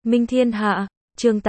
Minh Thiên Hạ, chương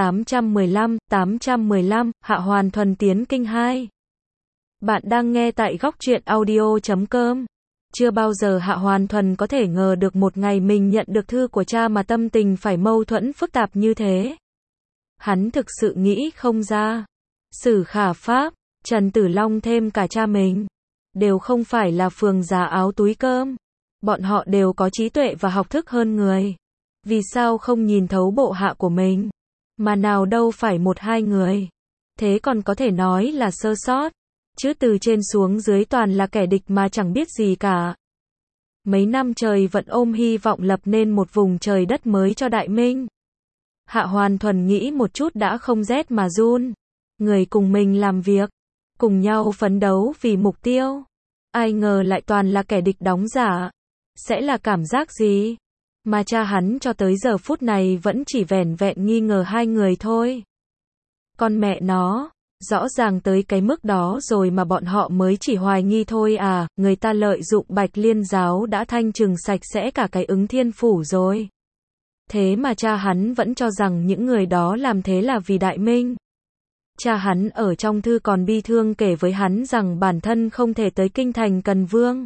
815, Hạ Hoàn Thuần tiến kinh 2. Bạn đang nghe tại góc truyện audio.com. Chưa bao giờ Hạ Hoàn Thuần có thể ngờ được một ngày mình nhận được thư của cha mà tâm tình phải mâu thuẫn phức tạp như thế. Hắn thực sự nghĩ không ra. Sử Khả Pháp, Trần Tử Long thêm cả cha mình, đều không phải là phường giá áo túi cơm. Bọn họ đều có trí tuệ và học thức hơn người. Vì sao không nhìn thấu bộ hạ của mình? Mà nào đâu phải một hai người. Thế còn có thể nói là sơ sót. Chứ từ trên xuống dưới toàn là kẻ địch mà chẳng biết gì cả. Mấy năm trời vẫn ôm hy vọng lập nên một vùng trời đất mới cho Đại Minh. Hạ Hoàn Thuần nghĩ một chút đã không rét mà run. Người cùng mình làm việc, cùng nhau phấn đấu vì mục tiêu. Ai ngờ lại toàn là kẻ địch đóng giả. Sẽ là cảm giác gì? Mà cha hắn cho tới giờ phút này vẫn chỉ vẻn vẹn nghi ngờ hai người thôi. Con mẹ nó, rõ ràng tới cái mức đó rồi mà bọn họ mới chỉ hoài nghi thôi à, người ta lợi dụng Bạch Liên giáo đã thanh trừng sạch sẽ cả cái Ứng Thiên Phủ rồi. Thế mà cha hắn vẫn cho rằng những người đó làm thế là vì Đại Minh. Cha hắn ở trong thư còn bi thương kể với hắn rằng bản thân không thể tới kinh thành Cần Vương.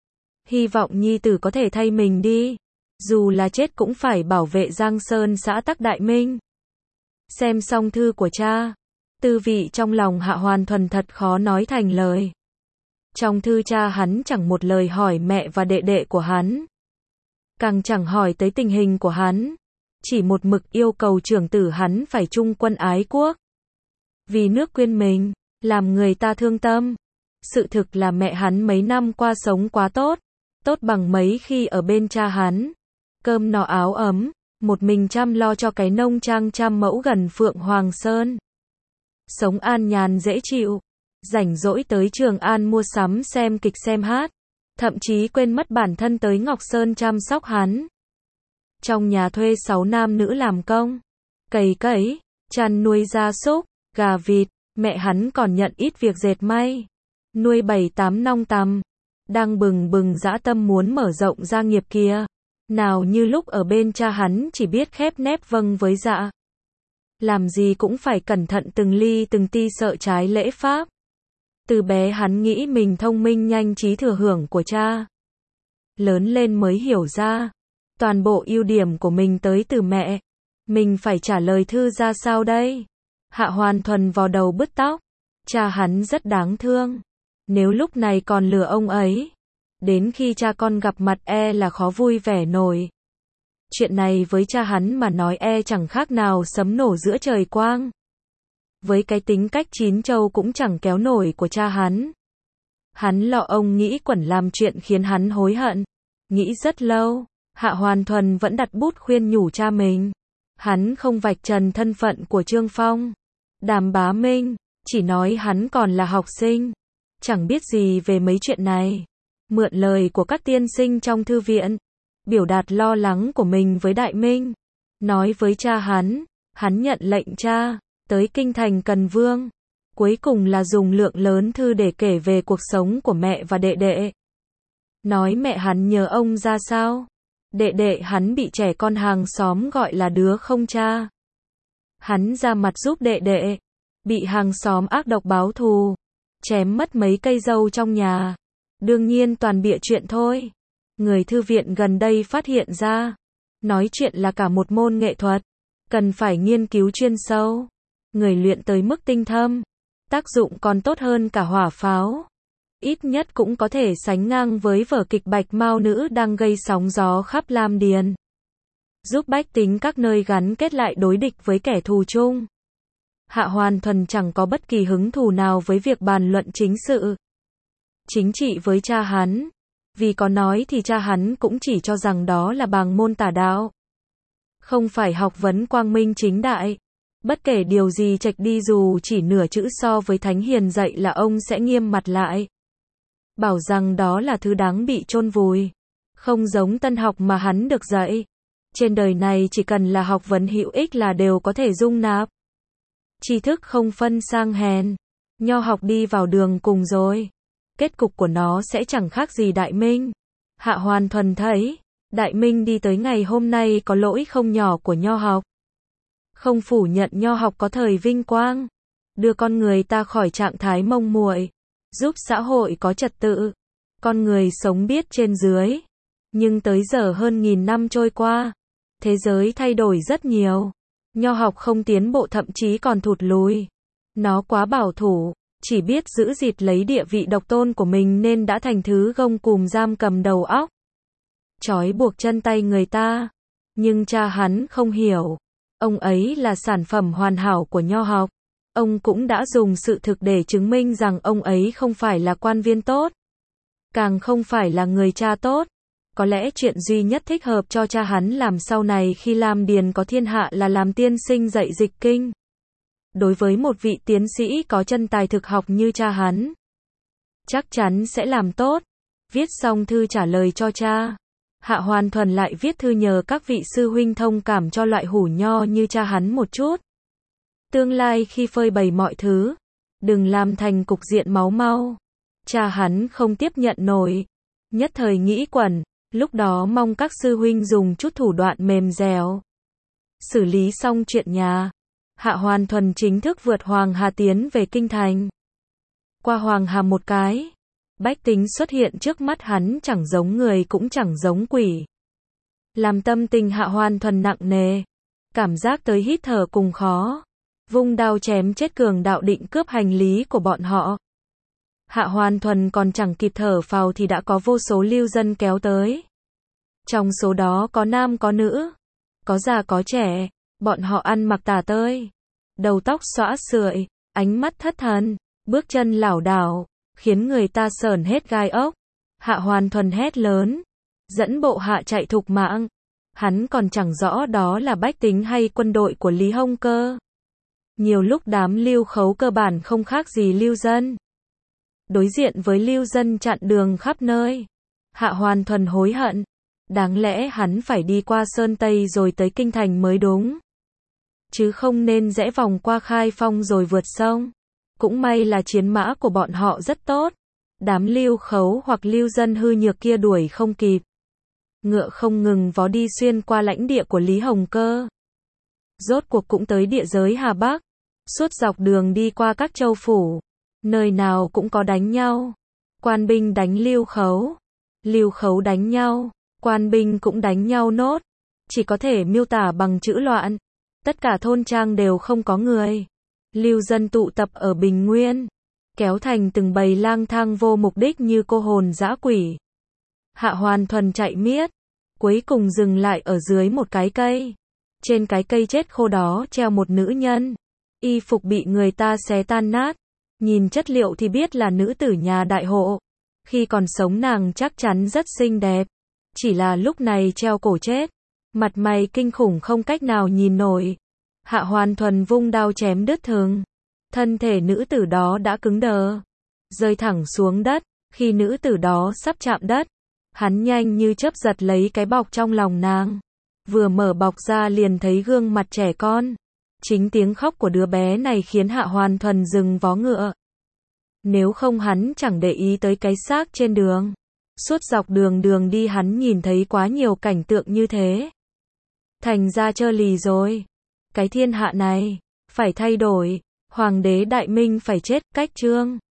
Hy vọng nhi tử có thể thay mình đi. Dù là chết cũng phải bảo vệ Giang Sơn xã tắc Đại Minh. Xem xong thư của cha, tư vị trong lòng Hạ Hoàn Thuần thật khó nói thành lời. Trong thư cha hắn chẳng một lời hỏi mẹ và đệ đệ của hắn. Càng chẳng hỏi tới tình hình của hắn. Chỉ một mực yêu cầu trưởng tử hắn phải trung quân ái quốc. Vì nước quên mình, làm người ta thương tâm. Sự thực là mẹ hắn mấy năm qua sống quá tốt. Tốt bằng mấy khi ở bên cha hắn. Cơm no áo ấm, một mình chăm lo cho cái nông trang trăm mẫu gần Phượng Hoàng Sơn. Sống an nhàn dễ chịu, rảnh rỗi tới Trường An mua sắm xem kịch xem hát, thậm chí quên mất bản thân tới Ngọc Sơn chăm sóc hắn. Trong nhà thuê 6 nam nữ làm công, cày cấy, chăn nuôi gia súc, gà vịt, mẹ hắn còn nhận ít việc dệt may, nuôi 7-8 nong tằm, đang bừng dã tâm muốn mở rộng gia nghiệp kia. Nào như lúc ở bên cha hắn chỉ biết khép nép vâng với dạ. Làm gì cũng phải cẩn thận từng ly từng ti sợ trái lễ pháp. Từ bé hắn nghĩ mình thông minh nhanh trí thừa hưởng của cha. Lớn lên mới hiểu ra. Toàn bộ ưu điểm của mình tới từ mẹ. Mình phải trả lời thư ra sao đây? Hạ Hoàn Thuần vò đầu bứt tóc. Cha hắn rất đáng thương. Nếu lúc này còn lừa ông ấy. Đến khi cha con gặp mặt là khó vui vẻ nổi. Chuyện này với cha hắn mà nói chẳng khác nào sấm nổ giữa trời quang. Với cái tính cách chín châu cũng chẳng kéo nổi của cha hắn. Hắn lo ông nghĩ quẩn làm chuyện khiến hắn hối hận. Nghĩ rất lâu, Hạ Hoàn Thuần vẫn đặt bút khuyên nhủ cha mình. Hắn không vạch trần thân phận của Trương Phong, Đàm Bá Minh, chỉ nói hắn còn là học sinh. Chẳng biết gì về mấy chuyện này. Mượn lời của các tiên sinh trong thư viện, biểu đạt lo lắng của mình với Đại Minh. Nói với cha hắn nhận lệnh cha, tới kinh thành Cần Vương. Cuối cùng là dùng lượng lớn thư để kể về cuộc sống của mẹ và đệ đệ. Nói mẹ hắn nhờ ông ra sao. Đệ đệ hắn bị trẻ con hàng xóm gọi là đứa không cha. Hắn ra mặt giúp đệ đệ. Bị hàng xóm ác độc báo thù. Chém mất mấy cây dâu trong nhà. Đương nhiên toàn bịa chuyện thôi. Người thư viện gần đây phát hiện ra. Nói chuyện là cả một môn nghệ thuật. Cần phải nghiên cứu chuyên sâu. Người luyện tới mức tinh thâm. Tác dụng còn tốt hơn cả hỏa pháo. Ít nhất cũng có thể sánh ngang với vở kịch Bạch Mao Nữ đang gây sóng gió khắp Lam Điền. Giúp bách tính các nơi gắn kết lại đối địch với kẻ thù chung. Hạ Hoàn Thuần chẳng có bất kỳ hứng thú nào với việc bàn luận chính sự. Chính trị với cha hắn. Vì có nói thì cha hắn cũng chỉ cho rằng đó là bàng môn tà đạo. Không phải học vấn quang minh chính đại. Bất kể điều gì chệch đi dù chỉ nửa chữ so với thánh hiền dạy là ông sẽ nghiêm mặt lại. Bảo rằng đó là thứ đáng bị chôn vùi. Không giống tân học mà hắn được dạy. Trên đời này chỉ cần là học vấn hữu ích là đều có thể dung nạp. Tri thức không phân sang hèn. Nho học đi vào đường cùng rồi. Kết cục của nó sẽ chẳng khác gì Đại Minh. Hạ Hoàn Thuần thấy, Đại Minh đi tới ngày hôm nay có lỗi không nhỏ của nho học. Không phủ nhận nho học có thời vinh quang, đưa con người ta khỏi trạng thái mông muội, giúp xã hội có trật tự, con người sống biết trên dưới. Nhưng tới giờ hơn 1000 năm trôi qua, thế giới thay đổi rất nhiều. Nho học không tiến bộ, thậm chí còn thụt lùi. Nó quá bảo thủ, chỉ biết giữ gìn lấy địa vị độc tôn của mình nên đã thành thứ gông cùm giam cầm đầu óc, trói buộc chân tay người ta. Nhưng cha hắn không hiểu. Ông ấy là sản phẩm hoàn hảo của nho học. Ông cũng đã dùng sự thực để chứng minh rằng ông ấy không phải là quan viên tốt, càng không phải là người cha tốt. Có lẽ chuyện duy nhất thích hợp cho cha hắn làm sau này khi Lam Điền có thiên hạ là làm tiên sinh dạy dịch kinh. Đối với một vị tiến sĩ có chân tài thực học như cha hắn, chắc chắn sẽ làm tốt. Viết xong thư trả lời cho cha, Hạ Hoàn Thuần lại viết thư nhờ các vị sư huynh thông cảm cho loại hủ nho như cha hắn một chút. Tương lai khi phơi bày mọi thứ, đừng làm thành cục diện máu mau. Cha hắn không tiếp nhận nổi, nhất thời nghĩ quẩn, lúc đó mong các sư huynh dùng chút thủ đoạn mềm dẻo. Xử lý xong chuyện nhà, Hạ Hoàn Thuần chính thức vượt Hoàng Hà tiến về kinh thành. Qua Hoàng Hà một cái, bách tính xuất hiện trước mắt hắn chẳng giống người cũng chẳng giống quỷ. Làm tâm tình Hạ Hoàn Thuần nặng nề, cảm giác tới hít thở cùng khó. Vung đao chém chết cường đạo định cướp hành lý của bọn họ. Hạ Hoàn Thuần còn chẳng kịp thở phào thì đã có vô số lưu dân kéo tới. Trong số đó có nam có nữ, có già có trẻ, bọn họ ăn mặc tả tơi, đầu tóc xõa sượi, ánh mắt thất thần, bước chân lảo đảo, khiến người ta sởn hết gai ốc. Hạ Hoàn Thuần hét lớn, dẫn bộ hạ chạy thục mạng. Hắn còn chẳng rõ đó là bách tính hay quân đội của Lý Hông Cơ. Nhiều lúc đám lưu khấu cơ bản không khác gì lưu dân. Đối diện với lưu dân chặn đường khắp nơi, Hạ Hoàn Thuần hối hận. Đáng lẽ hắn phải đi qua Sơn Tây rồi tới Kinh Thành mới đúng, chứ không nên rẽ vòng qua Khai Phong rồi vượt sông. Cũng may là chiến mã của bọn họ rất tốt, đám lưu khấu hoặc lưu dân hư nhược kia đuổi không kịp. Ngựa không ngừng vó đi xuyên qua lãnh địa của Lý Hồng Cơ. Rốt cuộc cũng tới địa giới Hà Bắc. Suốt dọc đường đi qua các châu phủ, nơi nào cũng có đánh nhau. Quan binh đánh lưu khấu đánh nhau, quan binh cũng đánh nhau nốt. Chỉ có thể miêu tả bằng chữ loạn. Tất cả thôn trang đều không có người. Lưu dân tụ tập ở Bình Nguyên, kéo thành từng bầy lang thang vô mục đích như cô hồn dã quỷ. Hạ Hoàn Thuần chạy miết, cuối cùng dừng lại ở dưới một cái cây. Trên cái cây chết khô đó treo một nữ nhân. Y phục bị người ta xé tan nát. Nhìn chất liệu thì biết là nữ tử nhà đại hộ. Khi còn sống nàng chắc chắn rất xinh đẹp. Chỉ là lúc này treo cổ chết. Mặt mày kinh khủng không cách nào nhìn nổi. Hạ Hoàn Thuần vung đao chém đứt thừng. Thân thể nữ tử đó đã cứng đờ, rơi thẳng xuống đất. Khi nữ tử đó sắp chạm đất, hắn nhanh như chớp giật lấy cái bọc trong lòng nàng. Vừa mở bọc ra liền thấy gương mặt trẻ con. Chính tiếng khóc của đứa bé này khiến Hạ Hoàn Thuần dừng vó ngựa. Nếu không hắn chẳng để ý tới cái xác trên đường. Suốt dọc đường đi hắn nhìn thấy quá nhiều cảnh tượng như thế. Thành ra trơ lì rồi. Cái thiên hạ này phải thay đổi. Hoàng đế Đại Minh phải chết. Cách chương